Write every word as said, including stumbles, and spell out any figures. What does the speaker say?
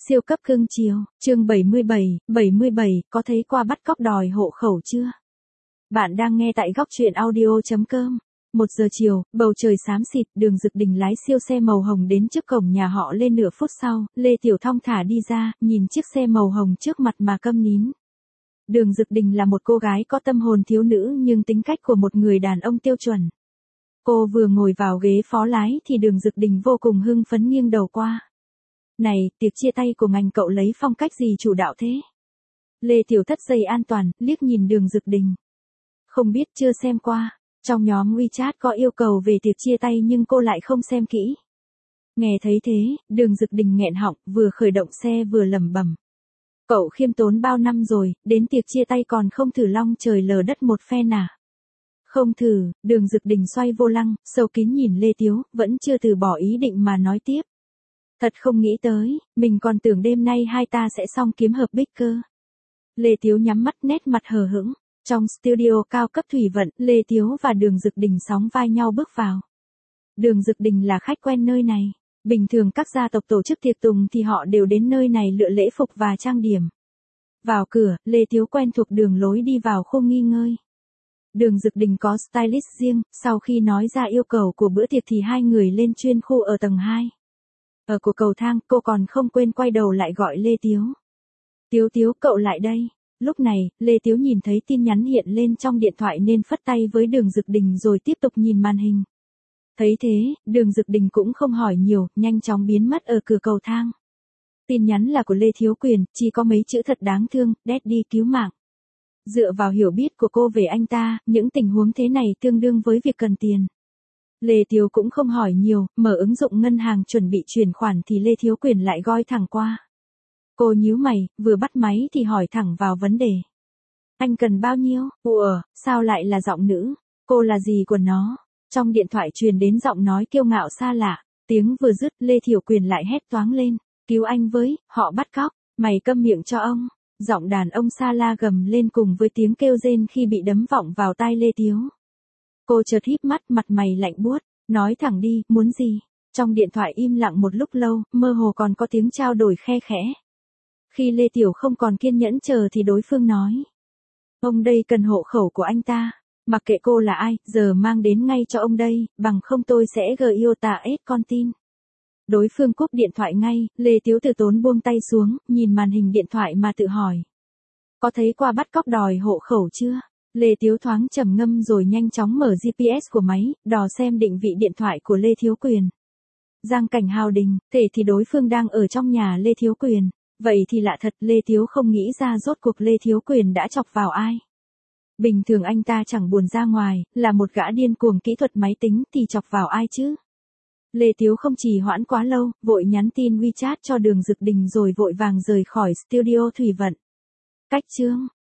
Siêu cấp cưng chiều, chương bảy mươi bảy, bảy mươi bảy, có thấy qua bắt cóc đòi hộ khẩu chưa? Bạn đang nghe tại góc truyện audio chấm com. Một giờ chiều, bầu trời xám xịt, Đường Dực Đình lái siêu xe màu hồng đến trước cổng nhà họ Lê. Nửa phút sau, Lê Tiểu thong thả đi ra, nhìn chiếc xe màu hồng trước mặt mà câm nín. Đường Dực Đình là một cô gái có tâm hồn thiếu nữ nhưng tính cách của một người đàn ông tiêu chuẩn. Cô vừa ngồi vào ghế phó lái thì Đường Dực Đình vô cùng hưng phấn nghiêng đầu qua. Này, tiệc chia tay của ngành cậu lấy phong cách gì chủ đạo thế? Lê Tiểu thắt dây an toàn, liếc nhìn Đường Dực Đình. Không biết, chưa xem qua. Trong nhóm WeChat có yêu cầu về tiệc chia tay nhưng cô lại không xem kỹ. Nghe thấy thế, Đường Dực Đình nghẹn họng, vừa khởi động xe vừa lẩm bẩm. Cậu khiêm tốn bao năm rồi, đến tiệc chia tay còn không thử long trời lở đất một phen à? Không thử. Đường Dực Đình xoay vô lăng, sâu kín nhìn Lê Tiếu, vẫn chưa từ bỏ ý định mà nói tiếp. Thật không nghĩ tới, mình còn tưởng đêm nay hai ta sẽ xong kiếm hợp bích cơ. Lê Tiếu nhắm mắt, nét mặt hờ hững. Trong studio cao cấp thủy vận, Lê Tiếu và Đường Dực Đình sóng vai nhau bước vào. Đường Dực Đình là khách quen nơi này. Bình thường các gia tộc tổ chức tiệc tùng thì họ đều đến nơi này lựa lễ phục và trang điểm. Vào cửa, Lê Tiếu quen thuộc đường lối đi vào khu nghỉ ngơi. Đường Dực Đình có stylist riêng, sau khi nói ra yêu cầu của bữa tiệc thì hai người lên chuyên khu ở tầng hai. Ở của cầu thang, cô còn không quên quay đầu lại gọi Lê Tiếu. Tiếu Tiếu, cậu lại đây. Lúc này, Lê Tiếu nhìn thấy tin nhắn hiện lên trong điện thoại nên phất tay với Đường Dực Đình rồi tiếp tục nhìn màn hình. Thấy thế, Đường Dực Đình cũng không hỏi nhiều, nhanh chóng biến mất ở cửa cầu thang. Tin nhắn là của Lê Thiếu Quyền, chỉ có mấy chữ thật đáng thương, Daddy cứu mạng. Dựa vào hiểu biết của cô về anh ta, những tình huống thế này tương đương với việc cần tiền. Lê Tiếu cũng không hỏi nhiều, mở ứng dụng ngân hàng chuẩn bị chuyển khoản thì Lê Thiếu Quyền lại gọi thẳng qua. Cô nhíu mày, vừa bắt máy thì hỏi thẳng vào vấn đề. Anh cần bao nhiêu? Ủa, sao lại là giọng nữ? Cô là gì của nó? Trong điện thoại truyền đến giọng nói kiêu ngạo xa lạ. Tiếng vừa dứt, Lê Thiếu Quyền lại hét toáng lên. Cứu anh với, họ bắt cóc. Mày câm miệng cho ông. Giọng đàn ông xa la gầm lên cùng với tiếng kêu rên khi bị đấm vọng vào tai Lê Tiếu. Cô chợt híp mắt, mặt mày lạnh buốt, nói thẳng đi, muốn gì? Trong điện thoại im lặng một lúc lâu, mơ hồ còn có tiếng trao đổi khe khẽ. Khi Lê Tiểu không còn kiên nhẫn chờ thì đối phương nói. Ông đây cần hộ khẩu của anh ta. Mặc kệ cô là ai, giờ mang đến ngay cho ông đây, bằng không tôi sẽ gờ yêu tà ết con tin. Đối phương cúp điện thoại ngay, Lê Tiếu từ tốn buông tay xuống, nhìn màn hình điện thoại mà tự hỏi. Có thấy qua bắt cóc đòi hộ khẩu chưa? Lê Tiếu thoáng trầm ngâm rồi nhanh chóng mở giê pê ét của máy, dò xem định vị điện thoại của Lê Thiếu Quyền. Giang cảnh Hào Đình, thể thì đối phương đang ở trong nhà Lê Thiếu Quyền. Vậy thì lạ thật, Lê Tiếu không nghĩ ra rốt cuộc Lê Thiếu Quyền đã chọc vào ai. Bình thường anh ta chẳng buồn ra ngoài, là một gã điên cuồng kỹ thuật máy tính thì chọc vào ai chứ. Lê Tiếu không trì hoãn quá lâu, vội nhắn tin WeChat cho Đường Dực Đình rồi vội vàng rời khỏi studio thủy vận. Cách chương.